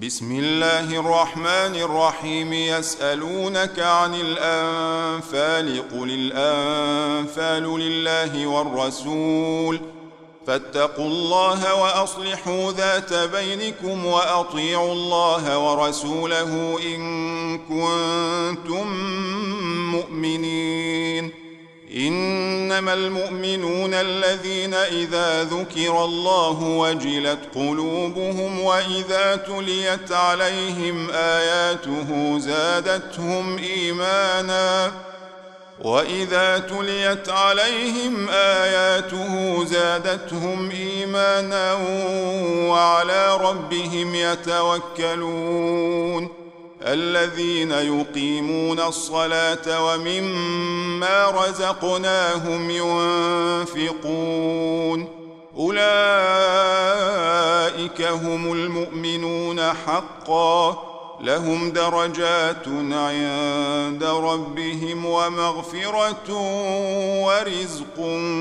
بسم الله الرحمن الرحيم. يسألونك عن الأنفال قل الأنفال لله والرسول فاتقوا الله وأصلحوا ذات بينكم وأطيعوا الله ورسوله إن كنتم مؤمنين. إنما المؤمنون الذين إذا ذكر الله وجلت قلوبهم وإذا تليت عليهم آياته زادتهم إيمانا وعلى ربهم يتوكلون. الذين يقيمون الصلاة ومما رزقناهم ينفقون أولئك هم المؤمنون حقا لهم درجات عند ربهم ومغفرة ورزق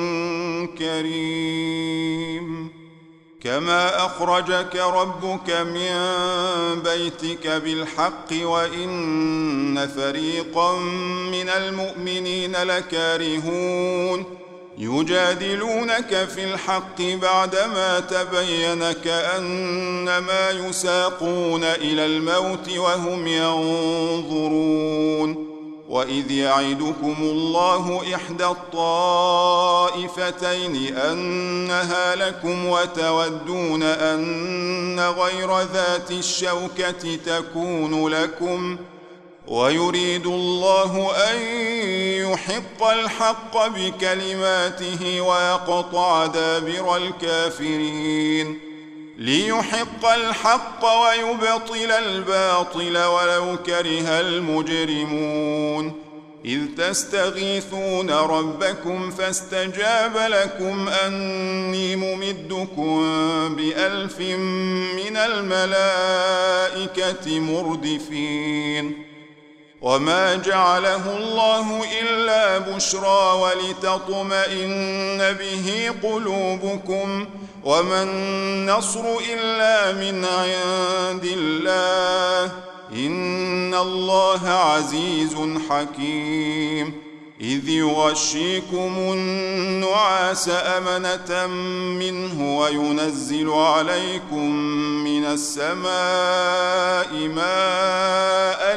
كريم. كما أخرجك ربك من بيتك بالحق وإن فريقا من المؤمنين لكارهون يجادلونك في الحق بعدما تبين كأنما يساقون إلى الموت وهم ينظرون. وإذ يعدكم الله إحدى الطائفتين أنها لكم وتودون أن غير ذات الشوكة تكون لكم ويريد الله أن يحق الحق بكلماته ويقطع دابر الكافرين ليحق الحق ويبطل الباطل ولو كره المجرمون. إذ تستغيثون ربكم فاستجاب لكم أني ممدكم ب1000 من الملائكة مردفين. وما جعله الله إلا بشرى ولتطمئن به قلوبكم وما النصر إلا من عند الله إن الله عزيز حكيم. إذ يغشيكم النعاس أمنة منه وينزل عليكم من السماء ماء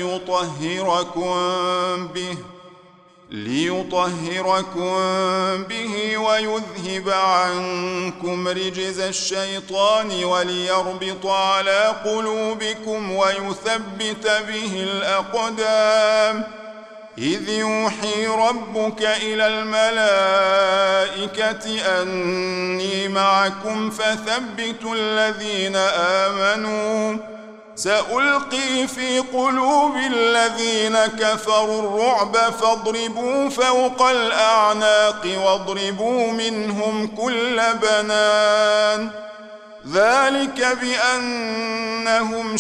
ليطهركم به ويذهب عنكم رجز الشيطان وليربط على قلوبكم ويثبت به الأقدام. إذ يوحي ربك إلى الملائكة أني معكم فثبتوا الذين آمنوا سألقي في قلوب الذين كفروا الرعب فاضربوا فوق الأعناق واضربوا منهم كل بنان. ذلك بأنهم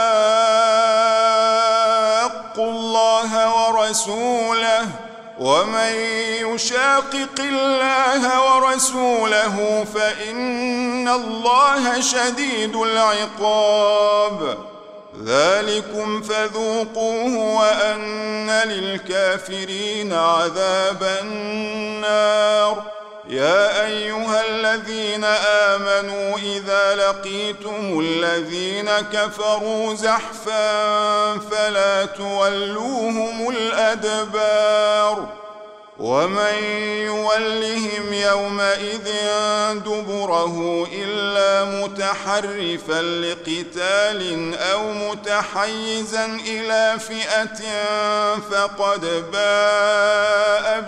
شاقوا الله ورسوله ومن يشاقق الله ورسوله فإن الله شديد العقاب. ذلكم فذوقوه وأن للكافرين عذاب النار. يا أيها الذين آمنوا إذا لقيتم الذين كفروا زحفا فلا تولوهم الأدبار. ومن يولهم يومئذ دبره إلا متحرفا لقتال أو متحيزا إلى فئة فقد باء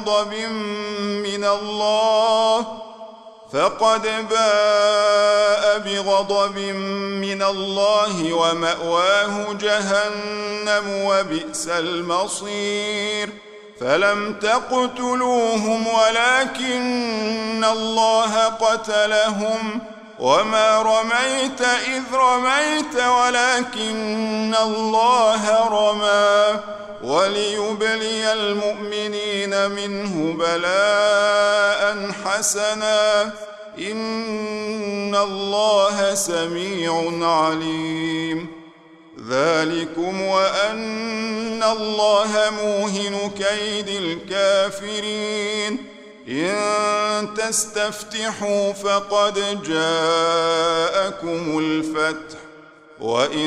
بغضب من الله ومأواه جهنم وبئس المصير. فلم تقتلوهم ولكن الله قتلهم وما رميت إذ رميت ولكن الله رمى وليبلي المؤمنين منه بلاء حسنا إن الله سميع عليم. ذلكم وأن الله موهن كيد الكافرين. إن تستفتحوا فقد جاءكم الفتح وإن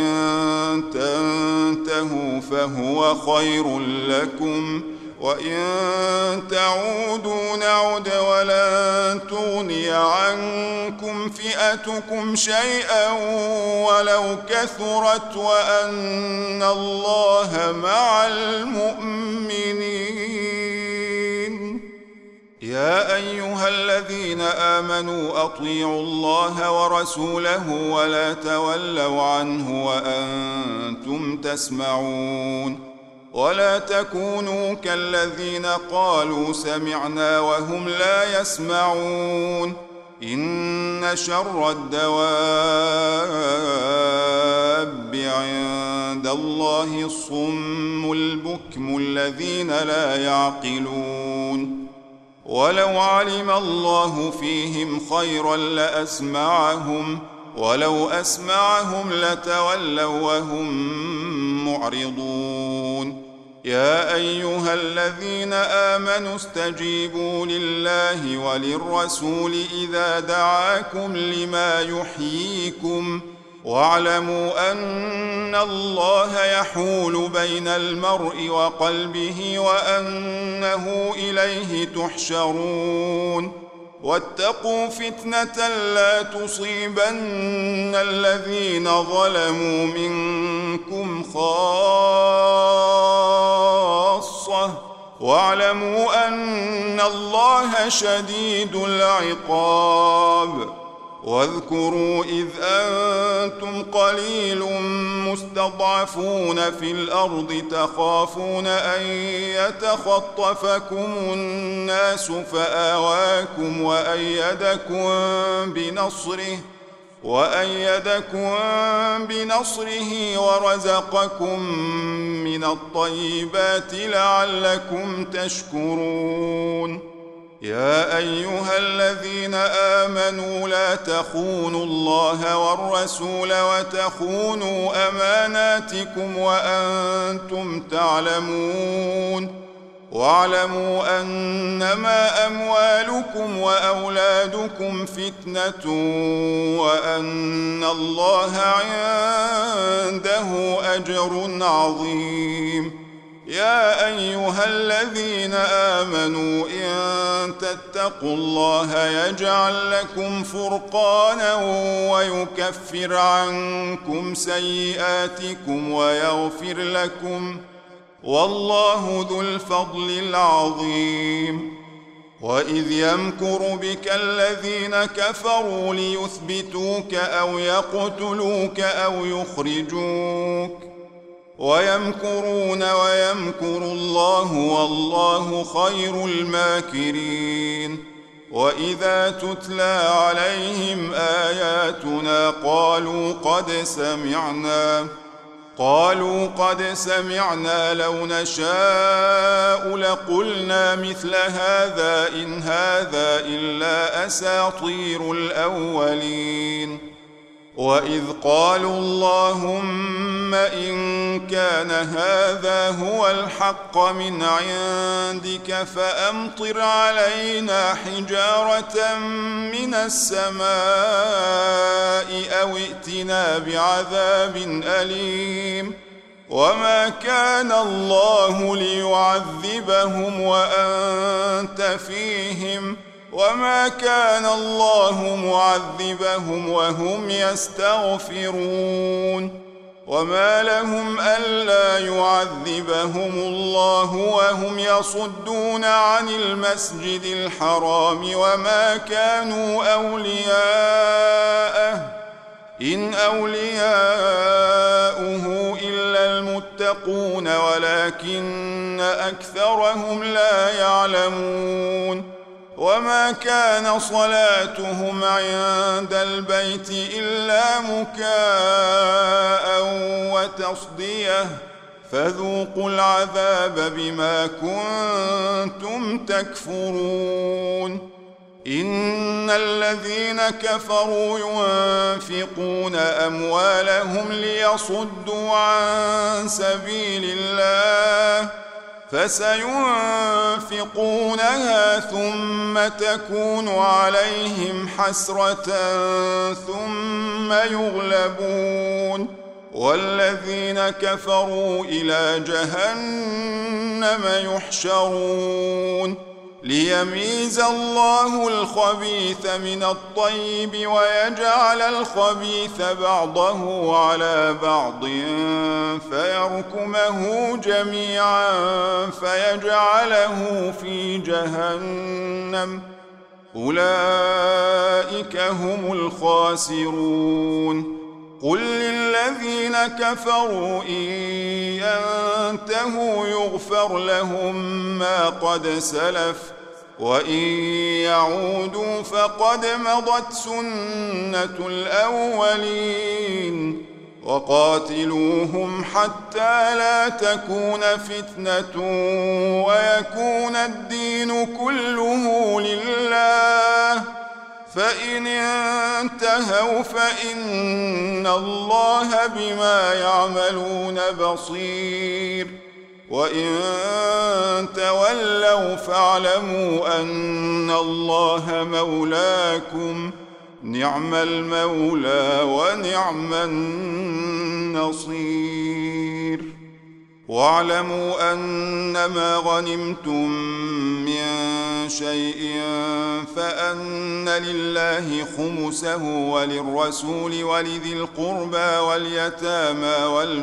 تنتهوا فهو خير لكم وإن تعودوا نعد ولن تغني عنكم فئتكم شيئا ولو كثرت وأن الله مع المؤمنين. يا أيها الذين آمنوا أطيعوا الله ورسوله ولا تولوا عنه وأنتم تسمعون. ولا تكونوا كالذين قالوا سمعنا وهم لا يسمعون. إن شر الدواب عند الله الصم البكم الذين لا يعقلون. ولو علم الله فيهم خيرا لأسمعهم ولو أسمعهم لتولوا وهم معرضون. يا أيها الذين آمنوا استجيبوا لله وللرسول إذا دعاكم لما يحييكم واعلموا أن الله يحول بين المرء وقلبه وأنه إليه تحشرون. واتقوا فتنة لا تصيبن الذين ظلموا منكم خاصة واعلموا أن الله شديد العقاب. واذكروا إذ أنتم قليل مستضعفون في الأرض تخافون أن يتخطفكم الناس فآواكم وأيدكم بنصره ورزقكم من الطيبات لعلكم تشكرون. يا أيها الذين آمنوا لا تخونوا الله والرسول وتخونوا أماناتكم وأنتم تعلمون. واعلموا أنما أموالكم وأولادكم فتنة وأن الله عنده أجر عظيم. يا أيها الذين آمنوا إن تتقوا الله يجعل لكم فرقانا ويكفر عنكم سيئاتكم ويغفر لكم والله ذو الفضل العظيم. وإذ يمكر بك الذين كفروا ليثبتوك أو يقتلوك أو يخرجوك ويمكرون ويمكر الله والله خير الماكرين. وإذا تتلى عليهم آياتنا قالوا قد سمعنا لو نشاء لقلنا مثل هذا إن هذا إلا أساطير الأولين. وإذ قالوا اللهم إن كان هذا هو الحق من عندك فأمطر علينا حجارة من السماء أو ائتنا بعذاب أليم. وما كان الله ليعذبهم وأنت فيهم وما كان الله معذبهم وهم يستغفرون. وما لهم ألا يعذبهم الله وهم يصدون عن المسجد الحرام وما كانوا أولياءه إن أولياؤه إلا المتقون ولكن أكثرهم لا يعلمون. وما كان صلاتهم عند البيت إلا مكاء وتصدية فذوقوا العذاب بما كنتم تكفرون. إن الذين كفروا ينفقون أموالهم ليصدوا عن سبيل الله فسينفقونها ثم تكون عليهم حسرة ثم يغلبون والذين كفروا إلى جهنم يحشرون ليميز الله الخبيث من الطيب ويجعل الخبيث بعضه على بعض فيركمه جميعا فيجعله في جهنم أولئك هم الخاسرون قل للذين كفروا إن ينتهوا يغفر لهم ما قد سلف وإن يعودوا فقد مضت سنة الأولين وقاتلوهم حتى لا تكون فتنة ويكون الدين كله لله فإن انتهوا فإن الله بما يعملون بصير وإن تولوا فاعلموا أن الله مولاكم نعم المولى ونعم النصير واعلموا أنما غنمتم من شيء فأن لله خمسه وللرسول ولذي القربى واليتامى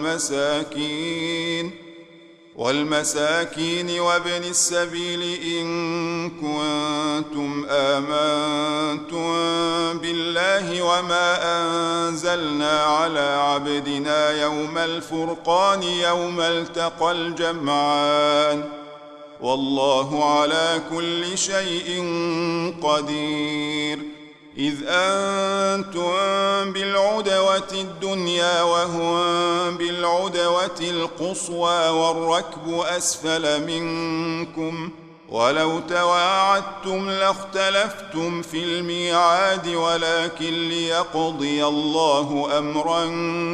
والمساكين وابن السبيل إن كنتم آمنتم بالله وما أنزلنا على عبدنا يوم الفرقان يوم التقى الجمعان والله على كل شيء قدير إذ أنتم بالعدوة الدنيا وهم بالعدوة القصوى والركب أسفل منكم ولو تواعدتم لاختلفتم في الميعاد ولكن ليقضي الله أمرا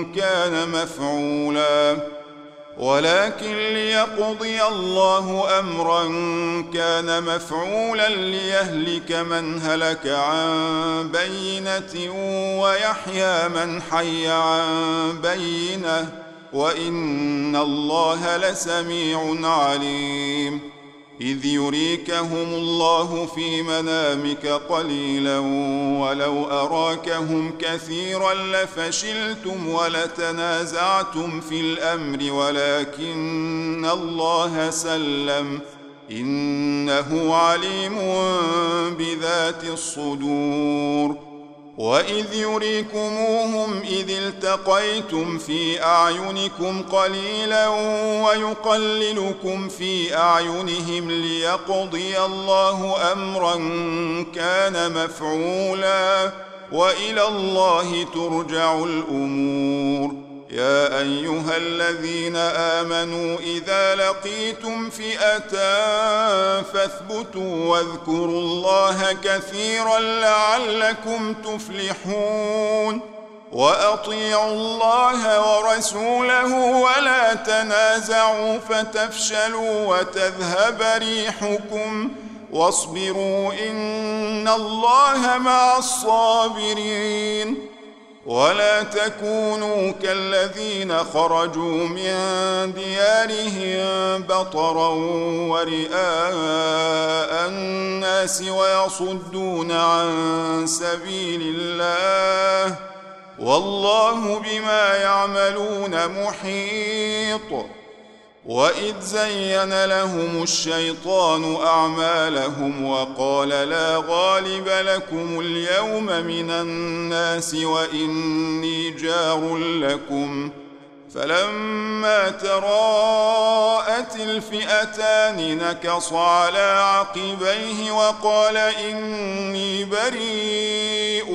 كان مفعولا ليهلك من هلك عن بينة ويحيى من حي عن بينة وإن الله لسميع عليم إذ يريكهم الله في منامك قليلا ولو أراكهم كثيرا لفشلتم ولتنازعتم في الأمر ولكن الله سلم إنه عليم بذات الصدور وإذ يريكموهم إذ التقيتم في أعينكم قليلا ويقللكم في أعينهم ليقضي الله أمرا كان مفعولا وإلى الله ترجع الأمور يا أيها الذين آمنوا إذا لقيتم فئة فاثبتوا واذكروا الله كثيرا لعلكم تفلحون وأطيعوا الله ورسوله ولا تنازعوا فتفشلوا وتذهب ريحكم واصبروا إن الله مع الصابرين ولا تكونوا كالذين خرجوا من ديارهم بطرا ورئاء الناس ويصدون عن سبيل الله والله بما يعملون محيط وإذ زين لهم الشيطان أعمالهم وقال لا غالب لكم اليوم من الناس وإني جار لكم فلما تراءت الفئتان نكص على عقبيه وقال إني بريء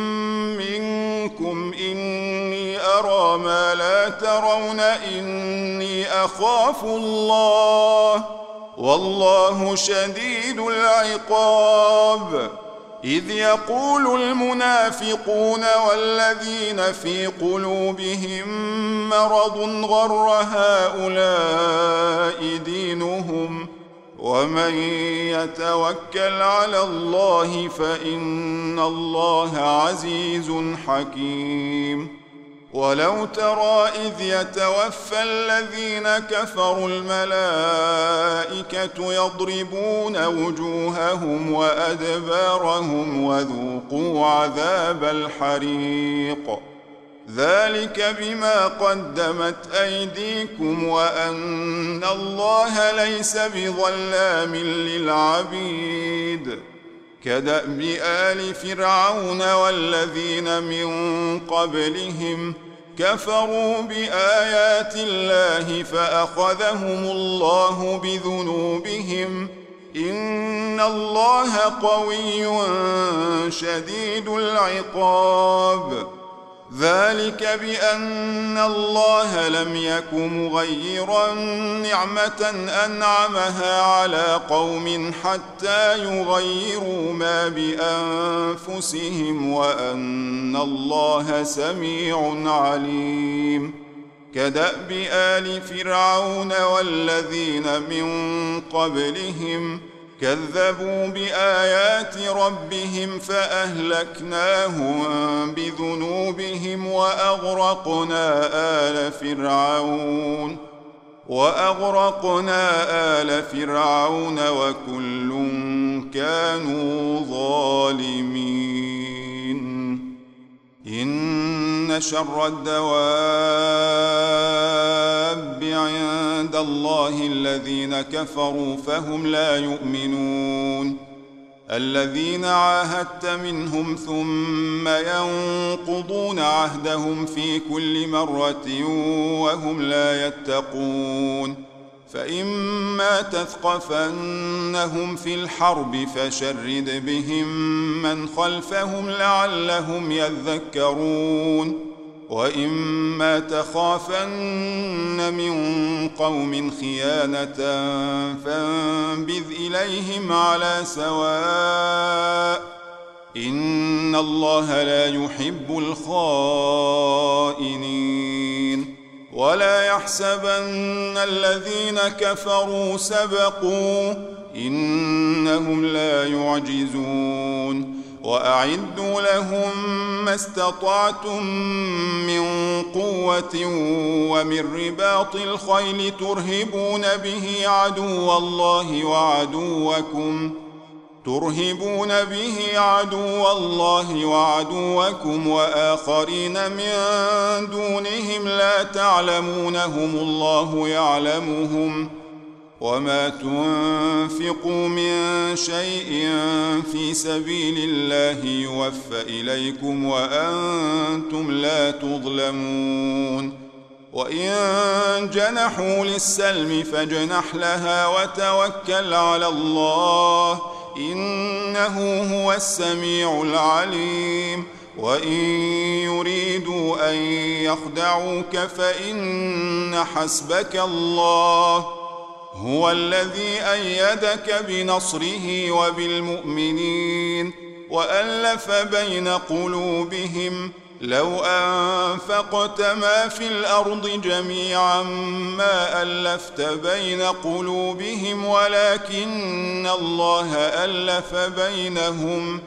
منكم إني أرى ما لا ترون إني أخاف الله والله شديد العقاب إذ يقول المنافقون والذين في قلوبهم مرض غر هؤلاء دينهم ومن يتوكل على الله فإن الله عزيز حكيم. ولو ترى إذ يتوفى الذين كفروا الملائكة يضربون وجوههم وأدبارهم وذوقوا عذاب الحريق ذلك بما قدمت أيديكم وأن الله ليس بظلام للعبيد. كدأب آل فرعون والذين من قبلهم كفروا بآيات الله فأخذهم الله بذنوبهم إن الله قوي شديد العقاب. ذلك بأن الله لم يك مغيرا نعمة أنعمها على قوم حتى يغيروا ما بأنفسهم وأن الله سميع عليم. كدأب آل فرعون والذين من قبلهم كذبوا بآيات ربهم فأهلكناهم بذنوبهم وأغرقنا آل فرعون وكل كانوا ظالمين. إن شر الدواب عند الله الذين كفروا فهم لا يؤمنون. الذين عاهدت منهم ثم ينقضون عهدهم في كل مرة وهم لا يتقون. فإما تثقفنهم في الحرب فشرد بهم من خلفهم لعلهم يذكرون. وإما تخافن من قوم خيانة فانبذ إليهم على سواء إن الله لا يحب الخائنين. ولا يحسبن الذين كفروا سبقوا إنهم لا يعجزون. وأعدوا لهم ما استطعتم من قوة ومن رباط الخيل ترهبون به عدو الله وعدوكم وآخرين من دونهم لا تعلمونهم الله يعلمهم. وما تنفقوا من شيء في سبيل الله يوفى إليكم وأنتم لا تظلمون. وإن جنحوا للسلم فاجنح لها وتوكل على الله إنه هو السميع العليم. وإن يريدوا أن يخدعوك فإن حسبك الله هو الذي أيدك بنصره وبالمؤمنين وألف بين قلوبهم لو أنفقت ما في الأرض جميعا ما ألفت بين قلوبهم ولكن الله ألف بينهم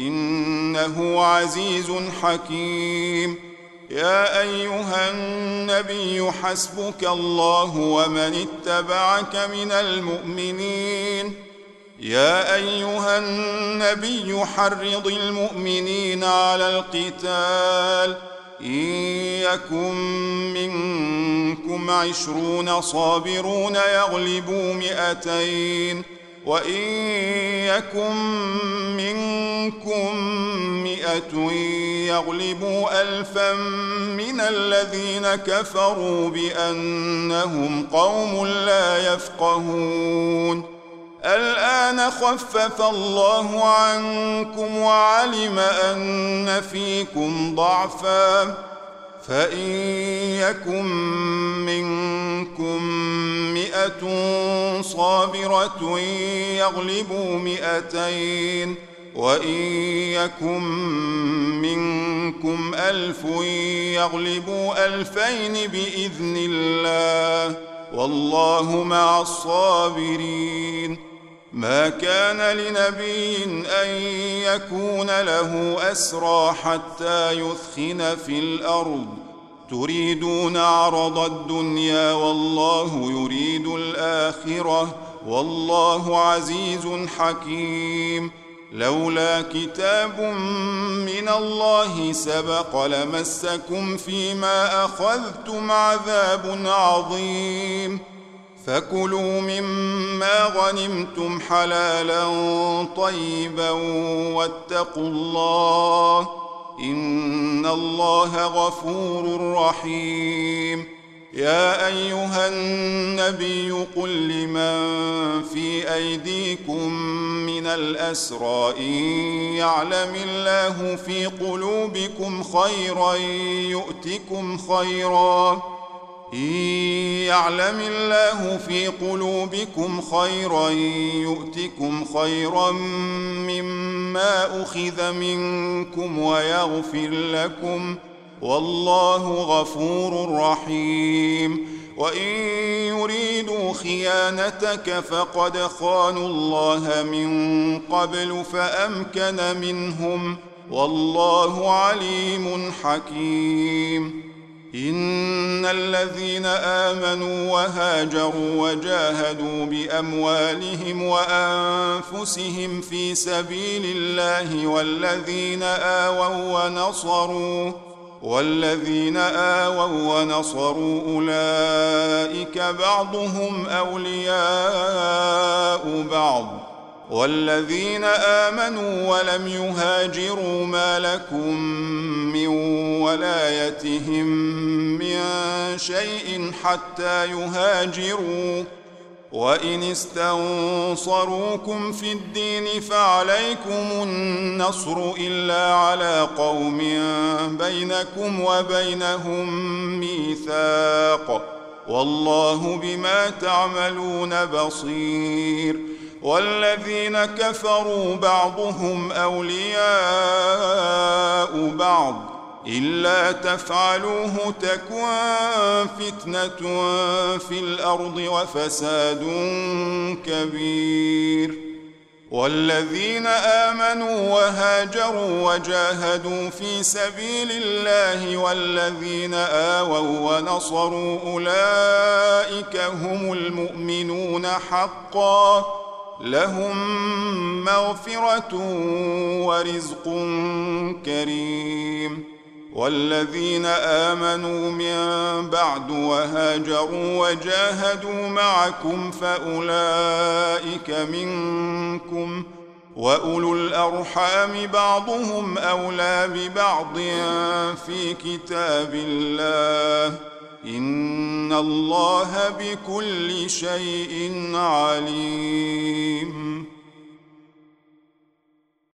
إنه عزيز حكيم. يا أيها النبي حسبك الله ومن اتبعك من المؤمنين. يا أيها النبي حرض المؤمنين على القتال إن يكن منكم 20 صابرون يغلبوا 200 وإن يكن منكم 100 يغلبوا 1000 من الذين كفروا بأنهم قوم لا يفقهون. الآن خفف الله عنكم وعلم أن فيكم ضعفا فإن يكن منكم 100 صابرة يغلبوا 200 وإن يكن منكم 1000 يغلبوا 2000 بإذن الله والله مع الصابرين. ما كان لنبي أن يكون له أسرى حتى يثخن في الأرض تريدون عرض الدنيا والله يريد الآخرة والله عزيز حكيم. لولا كتاب من الله سبق لمسكم فيما أخذتم عذاب عظيم. فكلوا مما غنمتم حلالا طيبا واتقوا الله إن الله غفور رحيم. يا أيها النبي قل لمن في أيديكم من الأسرى إن يعلم الله في قلوبكم خيرا يؤتكم خيرا مما أخذ منكم ويغفر لكم والله غفور رحيم. وإن يريدوا خيانتك فقد خانوا الله من قبل فأمكن منهم والله عليم حكيم. إن الذين آمنوا وهاجروا وجاهدوا بأموالهم وأنفسهم في سبيل الله والذين آووا ونصروا أولئك بعضهم أولياء بعض والذين آمنوا ولم يهاجروا ما لكم من ولايتهم من شيء حتى يهاجروا وإن استنصروكم في الدين فعليكم النصر إلا على قوم بينكم وبينهم ميثاق والله بما تعملون بصير. والذين كفروا بعضهم أولياء بعض إلا تفعلوه تكن فتنة في الأرض وفساد كبير. والذين آمنوا وهاجروا وجاهدوا في سبيل الله والذين آووا ونصروا أولئك هم المؤمنون حقا لهم مغفرة ورزق كريم. والذين آمنوا من بعد وهاجروا وجاهدوا معكم فأولئك منكم وأولو الأرحام بعضهم أولى ببعض في كتاب الله إن الله بكل شيء عليم.